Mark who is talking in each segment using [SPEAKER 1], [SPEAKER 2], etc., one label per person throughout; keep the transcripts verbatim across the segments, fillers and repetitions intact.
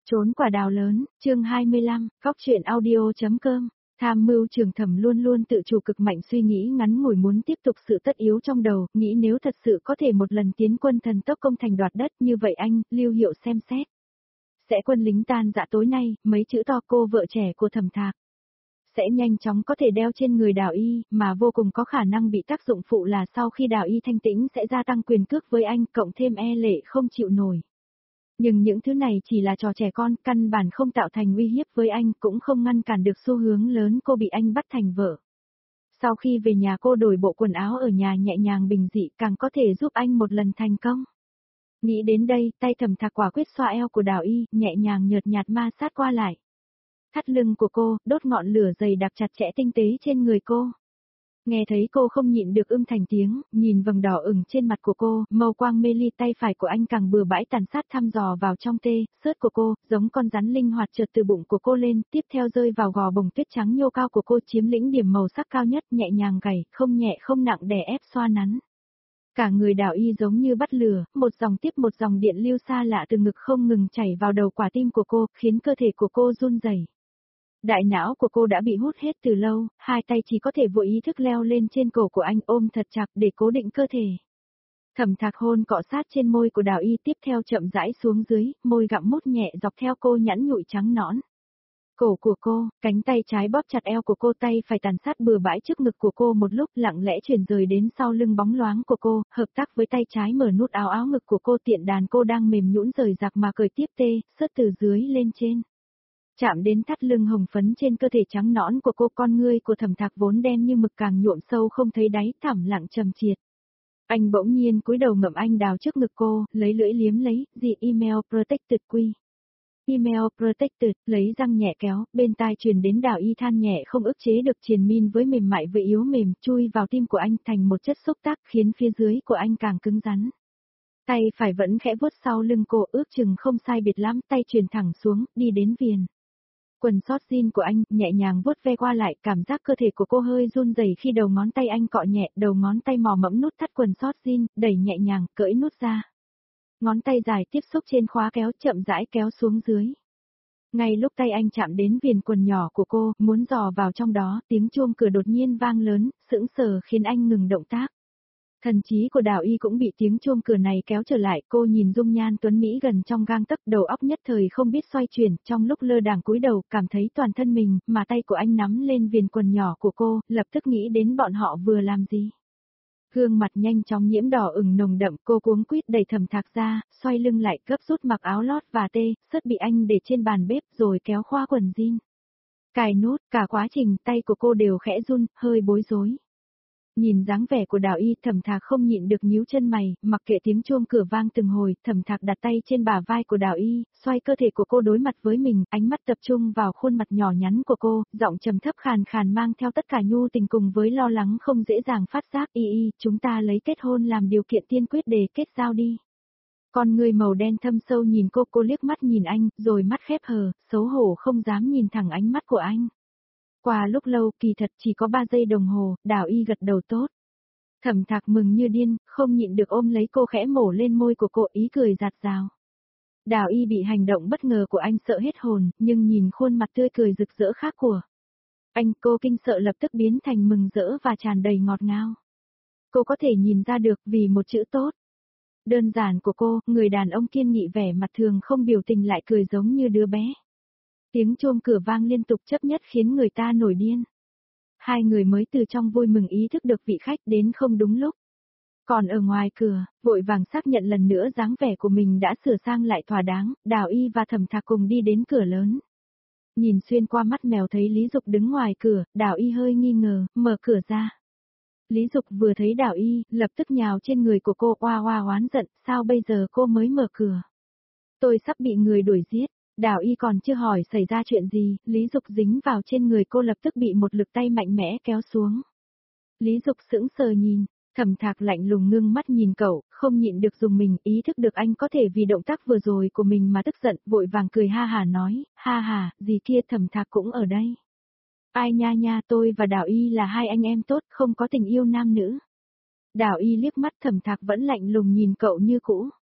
[SPEAKER 1] Trốn quả đào lớn, chương hai mươi lăm, góc truyện audio.com. Tham mưu trường Thẩm luôn luôn tự chủ cực mạnh suy nghĩ ngắn ngủi muốn tiếp tục sự tất yếu trong đầu, nghĩ nếu thật sự có thể một lần tiến quân thần tốc công thành đoạt đất như vậy anh, Lưu Hiệu xem xét. Sẽ quân lính tan dã tối nay, mấy chữ to cô vợ trẻ của Thẩm Thạc. Sẽ nhanh chóng có thể đeo trên người Đào Y, mà vô cùng có khả năng bị tác dụng phụ là sau khi Đào Y thanh tĩnh sẽ gia tăng quyền cước với anh, cộng thêm e lệ không chịu nổi. Nhưng những thứ này chỉ là trò trẻ con, căn bản không tạo thành uy hiếp với anh, cũng không ngăn cản được xu hướng lớn cô bị anh bắt thành vợ. Sau khi về nhà cô đổi bộ quần áo ở nhà nhẹ nhàng bình dị càng có thể giúp anh một lần thành công. Nghĩ đến đây, tay Thẩm Thạc quả quyết xoa eo của Đào Y, nhẹ nhàng nhợt nhạt ma sát qua lại. Thắt lưng của cô, đốt ngọn lửa dày đặc chặt chẽ tinh tế trên người cô. Nghe thấy cô không nhịn được ưm thành tiếng, nhìn vầng đỏ ửng trên mặt của cô, màu quang mê ly tay phải của anh càng bừa bãi tàn sát thăm dò vào trong tê, sớt của cô, giống con rắn linh hoạt trượt từ bụng của cô lên, tiếp theo rơi vào gò bồng tuyết trắng nhô cao của cô chiếm lĩnh điểm màu sắc cao nhất, nhẹ nhàng gảy, không nhẹ không nặng đè ép xoa nắn. Cả người Đào Y giống như bắt lửa, một dòng tiếp một dòng điện lưu xa lạ từ ngực không ngừng chảy vào đầu quả tim của cô, khiến cơ thể của cô run rẩy. Đại não của cô đã bị hút hết từ lâu, hai tay chỉ có thể vô ý thức leo lên trên cổ của anh ôm thật chặt để cố định cơ thể. Thẩm Thạc hôn cọ sát trên môi của Đào Y tiếp theo chậm rãi xuống dưới, môi gặm mút nhẹ dọc theo cô nhẵn nhụi trắng nõn. Cổ của cô, cánh tay trái bóp chặt eo của cô, tay phải tàn sát bừa bãi trước ngực của cô một lúc lặng lẽ chuyển rời đến sau lưng bóng loáng của cô, hợp tác với tay trái mở nút áo áo ngực của cô tiện đàn cô đang mềm nhũn rời rạc mà cởi tiếp tê, sớt từ dưới lên trên. Chạm đến thắt lưng hồng phấn trên cơ thể trắng nõn của cô, con ngươi của Thẩm Thạc vốn đen như mực càng nhuộm sâu không thấy đáy, thẳm lặng trầm triệt. Anh bỗng nhiên cúi đầu ngậm anh đào trước ngực cô, lấy lưỡi liếm lấy, gì email protected quy. Email protected, lấy răng nhẹ kéo, bên tai truyền đến Đào Y than nhẹ không ức chế được triền min với mềm mại với yếu mềm, chui vào tim của anh thành một chất xúc tác khiến phía dưới của anh càng cứng rắn. Tay phải vẫn khẽ vuốt sau lưng cô, ước chừng không sai biệt lắm, tay truyền thẳng xuống, đi đến viền. Quần sót jean của anh, nhẹ nhàng vuốt ve qua lại, cảm giác cơ thể của cô hơi run rẩy khi đầu ngón tay anh cọ nhẹ, đầu ngón tay mò mẫm nút thắt quần sót jean, đẩy nhẹ nhàng, cởi nút ra. Ngón tay dài tiếp xúc trên khóa kéo, chậm rãi kéo xuống dưới. Ngay lúc tay anh chạm đến viền quần nhỏ của cô, muốn dò vào trong đó, tiếng chuông cửa đột nhiên vang lớn, sững sờ khiến anh ngừng động tác. Thần trí của Đào Y cũng bị tiếng chuông cửa này kéo trở lại, cô nhìn dung nhan tuấn Mỹ gần trong gang tấc, đầu óc nhất thời không biết xoay chuyển, trong lúc lơ đãng cúi đầu, cảm thấy toàn thân mình, mà tay của anh nắm lên viền quần nhỏ của cô, lập tức nghĩ đến bọn họ vừa làm gì. Gương mặt nhanh chóng nhiễm đỏ ửng nồng đậm, cô cuống quýt đẩy Thẩm Thạc ra, xoay lưng lại, gấp rút mặc áo lót và tê, sớt bị anh để trên bàn bếp rồi kéo khoa quần jean. Cài nút, cả quá trình tay của cô đều khẽ run, hơi bối rối. Nhìn dáng vẻ của Đào Y, Thẩm Thạc không nhịn được nhíu chân mày, mặc kệ tiếng chuông cửa vang từng hồi, Thẩm Thạc đặt tay trên bả vai của Đào Y, xoay cơ thể của cô đối mặt với mình, ánh mắt tập trung vào khuôn mặt nhỏ nhắn của cô, giọng trầm thấp khàn khàn mang theo tất cả nhu tình cùng với lo lắng không dễ dàng phát giác. Y Y, chúng ta lấy kết hôn làm điều kiện tiên quyết để kết giao đi. Con người màu đen thâm sâu nhìn cô, cô liếc mắt nhìn anh, rồi mắt khép hờ, xấu hổ không dám nhìn thẳng ánh mắt của anh. Qua lúc lâu, kỳ thật chỉ có ba giây đồng hồ, Đào Y gật đầu tốt. Thẩm Thạc mừng như điên, không nhịn được ôm lấy cô khẽ mổ lên môi của cô, ý cười rạt rào. Đào Y bị hành động bất ngờ của anh sợ hết hồn, nhưng nhìn khuôn mặt tươi cười rực rỡ khác của anh, cô kinh sợ lập tức biến thành mừng rỡ và tràn đầy ngọt ngào. Cô có thể nhìn ra được vì một chữ tốt. Đơn giản của cô, người đàn ông kiên nghị vẻ mặt thường không biểu tình lại cười giống như đứa bé. Tiếng chuông cửa vang liên tục chấp nhất khiến người ta nổi điên. Hai người mới từ trong vui mừng ý thức được vị khách đến không đúng lúc. Còn ở ngoài cửa, vội vàng xác nhận lần nữa dáng vẻ của mình đã sửa sang lại thỏa đáng, Đào Y và Thẩm Thạc cùng đi đến cửa lớn. Nhìn xuyên qua mắt mèo thấy Lý Dục đứng ngoài cửa, Đào Y hơi nghi ngờ, mở cửa ra. Lý Dục vừa thấy Đào Y, lập tức nhào trên người của cô, oa oa oán giận, sao bây giờ cô mới mở cửa? Tôi sắp bị người đuổi giết. Đào Y còn chưa hỏi xảy ra chuyện gì, Lý Dục dính vào trên người cô lập tức bị một lực tay mạnh mẽ kéo xuống. Lý Dục sững sờ nhìn, Thẩm Thạc lạnh lùng ngưng mắt nhìn cậu, không nhịn được dùng mình, ý thức được anh có thể vì động tác vừa rồi của mình mà tức giận, vội vàng cười ha hà nói, ha hà, gì kia Thẩm Thạc cũng ở đây. Ai nha nha, tôi và Đào Y là hai anh em tốt, không có tình yêu nam nữ. Đào Y liếc mắt, Thẩm Thạc vẫn lạnh lùng nhìn cậu như cũ.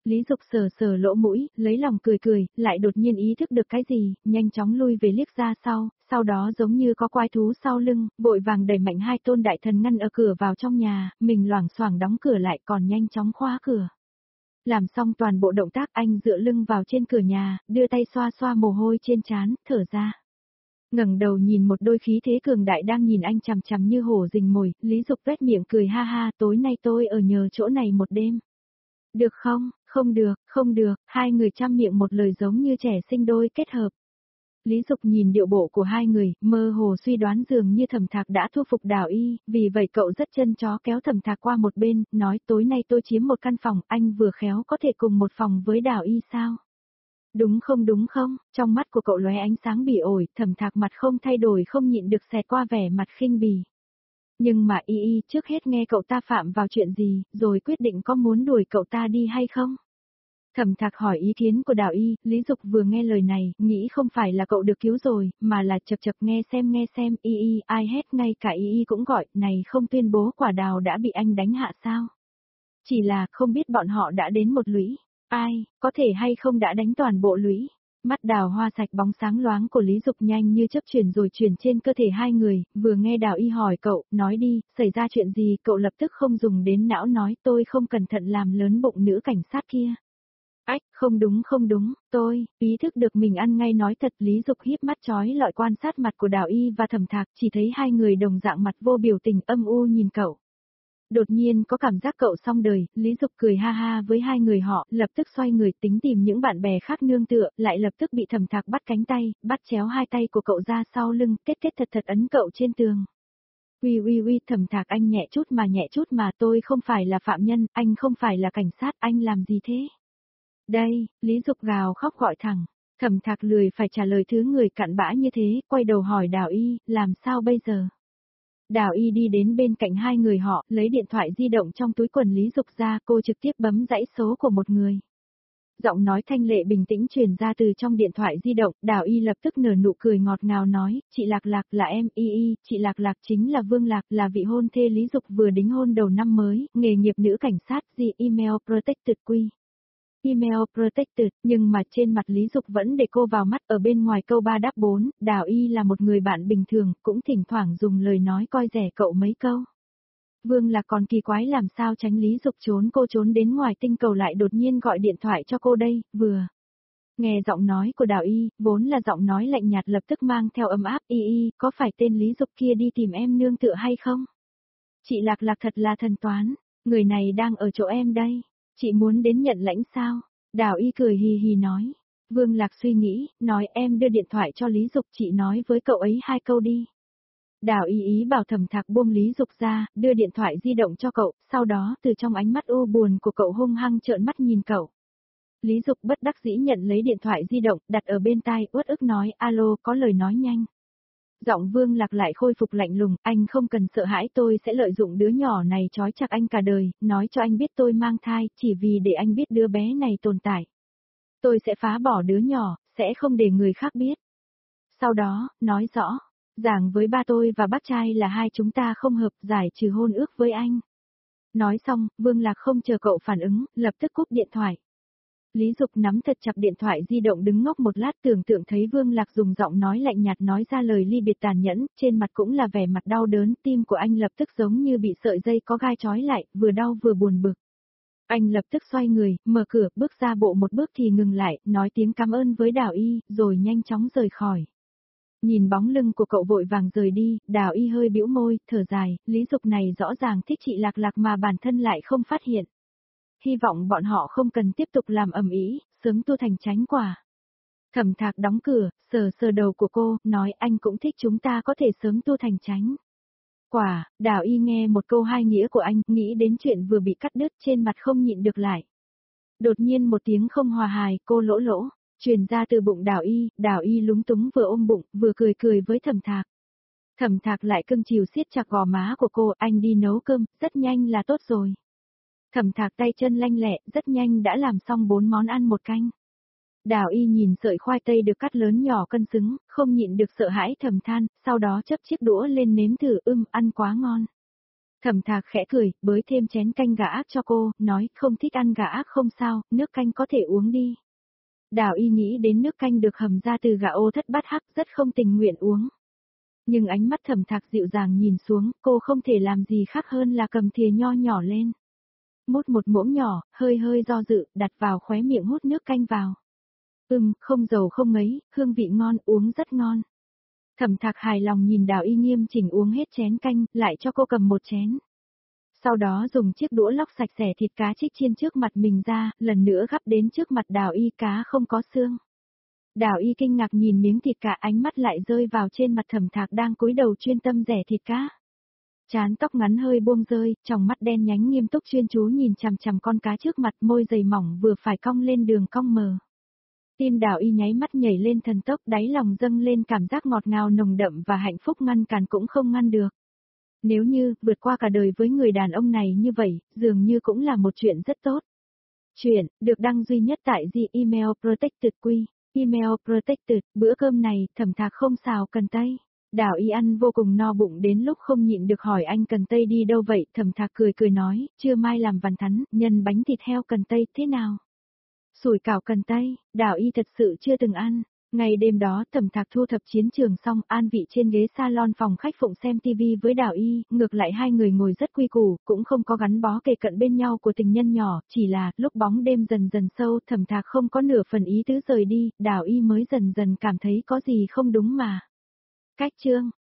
[SPEAKER 1] Lý Dục sờ sờ lỗ mũi, lấy lòng cười cười, lại đột nhiên ý thức được cái gì, nhanh chóng lui về liếc ra sau, sau đó giống như có quái thú sau lưng, vội vàng đẩy mạnh hai tôn đại thần ngăn ở cửa vào trong nhà, mình loảng xoảng đóng cửa lại còn nhanh chóng khóa cửa. Làm xong toàn bộ động tác anh dựa lưng vào trên cửa nhà, đưa tay xoa xoa mồ hôi trên trán, thở ra. Ngẩng đầu nhìn một đôi khí thế cường đại đang nhìn anh chằm chằm như hổ rình mồi, Lý Dục tuét miệng cười ha ha, tối nay tôi ở nhờ chỗ này một đêm. Được không, không được, không được, hai người chăm miệng một lời giống như trẻ sinh đôi kết hợp. Lý Dục nhìn điệu bộ của hai người, mơ hồ suy đoán dường như Thẩm Thạc đã thu phục Đào Y, vì vậy cậu rất chân chó kéo Thẩm Thạc qua một bên, nói tối nay tôi chiếm một căn phòng, anh vừa khéo có thể cùng một phòng với Đào Y sao? Đúng không đúng không, trong mắt của cậu lóe ánh sáng bỉ ổi, Thẩm Thạc mặt không thay đổi không nhịn được xẹt qua vẻ mặt khinh bỉ. Nhưng mà Y Y trước hết nghe cậu ta phạm vào chuyện gì, rồi quyết định có muốn đuổi cậu ta đi hay không? Thẩm Thạc hỏi ý kiến của Đào Y, Lý Dục vừa nghe lời này, nghĩ không phải là cậu được cứu rồi, mà là chập chập nghe xem nghe xem, Y Y, ai hết ngay cả Y Y cũng gọi, này không tuyên bố quả đào đã bị anh đánh hạ sao? Chỉ là không biết bọn họ đã đến một lũy, ai, có thể hay không đã đánh toàn bộ lũy. Mắt Đào Hoa sạch bóng sáng loáng của Lý Dục nhanh như chớp chuyển rồi chuyển trên cơ thể hai người, vừa nghe Đào Y hỏi cậu, nói đi, xảy ra chuyện gì, cậu lập tức không dùng đến não nói tôi không cẩn thận làm lớn bụng nữ cảnh sát kia. Ách, không đúng không đúng, tôi, ý thức được mình ăn ngay nói thật. Lý Dục híp mắt chói lọi quan sát mặt của Đào Y và Thẩm Thạc, chỉ thấy hai người đồng dạng mặt vô biểu tình âm u nhìn cậu. Đột nhiên có cảm giác cậu xong đời, Lý Dục cười ha ha với hai người họ, lập tức xoay người tính tìm những bạn bè khác nương tựa, lại lập tức bị Thẩm Thạc bắt cánh tay, bắt chéo hai tay của cậu ra sau lưng, kết kết thật thật ấn cậu trên tường. Uy uy uy, Thẩm Thạc anh nhẹ chút mà nhẹ chút mà, tôi không phải là phạm nhân, anh không phải là cảnh sát, anh làm gì thế? Đây, Lý Dục gào khóc gọi thẳng. Thẩm Thạc lười phải trả lời thứ người cặn bã như thế, quay đầu hỏi Đào Y, làm sao bây giờ? Đào Y đi đến bên cạnh hai người họ, lấy điện thoại di động trong túi quần Lý Dục ra, cô trực tiếp bấm dãy số của một người. Giọng nói thanh lệ bình tĩnh truyền ra từ trong điện thoại di động, Đào Y lập tức nở nụ cười ngọt ngào nói, chị Lạc Lạc là em, Y Y, chị Lạc Lạc chính là Vương Lạc, là vị hôn thê Lý Dục vừa đính hôn đầu năm mới, nghề nghiệp nữ cảnh sát, gì email protected quy. Email protected, nhưng mà trên mặt Lý Dục vẫn để cô vào mắt, ở bên ngoài câu ba đáp bốn, Đào Y là một người bạn bình thường, cũng thỉnh thoảng dùng lời nói coi rẻ cậu mấy câu. Vương Lạc còn kỳ quái làm sao tránh Lý Dục trốn cô trốn đến ngoài tinh cầu lại đột nhiên gọi điện thoại cho cô đây, vừa. Nghe giọng nói của Đào Y, vốn là giọng nói lạnh nhạt lập tức mang theo ấm áp, Y Y, có phải tên Lý Dục kia đi tìm em nương tựa hay không? Chị Lạc Lạc thật là thần toán, người này đang ở chỗ em đây. Chị muốn đến nhận lãnh sao? Đào Y cười hì hì nói. Vương Lạc suy nghĩ, nói em đưa điện thoại cho Lý Dục, chị nói với cậu ấy hai câu đi. Đào Y ý bảo Thẩm Thạc buông Lý Dục ra, đưa điện thoại di động cho cậu, sau đó từ trong ánh mắt u buồn của cậu hung hăng trợn mắt nhìn cậu. Lý Dục bất đắc dĩ nhận lấy điện thoại di động, đặt ở bên tai, uất ức nói, alo, có lời nói nhanh. Giọng Vương Lạc lại khôi phục lạnh lùng, anh không cần sợ hãi, tôi sẽ lợi dụng đứa nhỏ này trói chặt anh cả đời, nói cho anh biết tôi mang thai, chỉ vì để anh biết đứa bé này tồn tại. Tôi sẽ phá bỏ đứa nhỏ, sẽ không để người khác biết. Sau đó, nói rõ, giảng với ba tôi và bác trai là hai chúng ta không hợp, giải trừ hôn ước với anh. Nói xong, Vương Lạc không chờ cậu phản ứng, lập tức cúp điện thoại. Lý Dục nắm thật chặt điện thoại di động đứng ngốc một lát, tưởng tượng thấy Vương Lạc dùng giọng nói lạnh nhạt nói ra lời ly biệt tàn nhẫn, trên mặt cũng là vẻ mặt đau đớn, tim của anh lập tức giống như bị sợi dây có gai trói lại, vừa đau vừa buồn bực. Anh lập tức xoay người, mở cửa, bước ra bộ một bước thì ngừng lại, nói tiếng cảm ơn với Đào Y, rồi nhanh chóng rời khỏi. Nhìn bóng lưng của cậu vội vàng rời đi, Đào Y hơi bĩu môi, thở dài, Lý Dục này rõ ràng thích chị Lạc Lạc mà bản thân lại không phát hiện. Hy vọng bọn họ không cần tiếp tục làm ầm ĩ, sớm tu thành chánh quả. Thẩm Thạc đóng cửa, sờ sờ đầu của cô, nói anh cũng thích chúng ta có thể sớm tu thành chánh quả. Đào Y nghe một câu hai nghĩa của anh, nghĩ đến chuyện vừa bị cắt đứt, trên mặt không nhịn được lại. Đột nhiên một tiếng không hòa hài, cô lỗ lỗ, truyền ra từ bụng Đào Y, Đào Y lúng túng vừa ôm bụng, vừa cười cười với Thẩm Thạc. Thẩm Thạc lại cưng chiều siết chặt gò má của cô, anh đi nấu cơm, rất nhanh là tốt rồi. Thẩm Thạc tay chân lanh lẹ, rất nhanh đã làm xong bốn món ăn một canh. Đào Y nhìn sợi khoai tây được cắt lớn nhỏ cân xứng, không nhịn được sợ hãi thầm than, sau đó chấp chiếc đũa lên nếm thử, ưm, ăn quá ngon. Thẩm Thạc khẽ cười, bới thêm chén canh gà ác cho cô, nói không thích ăn gà ác không sao, nước canh có thể uống đi. Đào Y nghĩ đến nước canh được hầm ra từ gà ô thất bát hắc rất không tình nguyện uống. Nhưng ánh mắt Thẩm Thạc dịu dàng nhìn xuống, cô không thể làm gì khác hơn là cầm thìa nho nhỏ lên. Mút một muỗng nhỏ, hơi hơi do dự, đặt vào khóe miệng hút nước canh vào. Ừm, không dầu không ngấy, hương vị ngon, uống rất ngon. Thẩm Thạc hài lòng nhìn Đào Y nghiêm chỉnh uống hết chén canh, lại cho cô cầm một chén. Sau đó dùng chiếc đũa lóc sạch sẽ thịt cá trích chiên trước mặt mình ra, lần nữa gắp đến trước mặt Đào Y, cá không có xương. Đào Y kinh ngạc nhìn miếng thịt cá, ánh mắt lại rơi vào trên mặt Thẩm Thạc đang cúi đầu chuyên tâm rẻ thịt cá. Chán tóc ngắn hơi buông rơi, tròng mắt đen nhánh nghiêm túc chuyên chú nhìn chằm chằm con cá trước mặt, môi dày mỏng vừa phải cong lên đường cong mờ. Tim Đào Y nháy mắt nhảy lên thần tốc, đáy lòng dâng lên cảm giác ngọt ngào nồng đậm và hạnh phúc ngăn cản cũng không ngăn được. Nếu như, vượt qua cả đời với người đàn ông này như vậy, dường như cũng là một chuyện rất tốt. Chuyện, được đăng duy nhất tại The Email Protected Quy, Email Protected, bữa cơm này, Thẩm Thạc không xào cần tây. Đào Y ăn vô cùng no bụng đến lúc không nhịn được hỏi anh cần tây đi đâu vậy, Thẩm Thạc cười cười nói, trưa mai làm vằn thắn, nhân bánh thịt heo cần tây thế nào? Sủi cảo cần tây, Đào Y thật sự chưa từng ăn. Ngày đêm đó Thẩm Thạc thu thập chiến trường xong an vị trên ghế salon phòng khách phụng xem tivi với Đào Y, ngược lại hai người ngồi rất quy củ, cũng không có gắn bó kề cận bên nhau của tình nhân nhỏ, chỉ là lúc bóng đêm dần dần sâu Thẩm Thạc không có nửa phần ý tứ rời đi, Đào Y mới dần dần cảm thấy có gì không đúng mà. Cách chương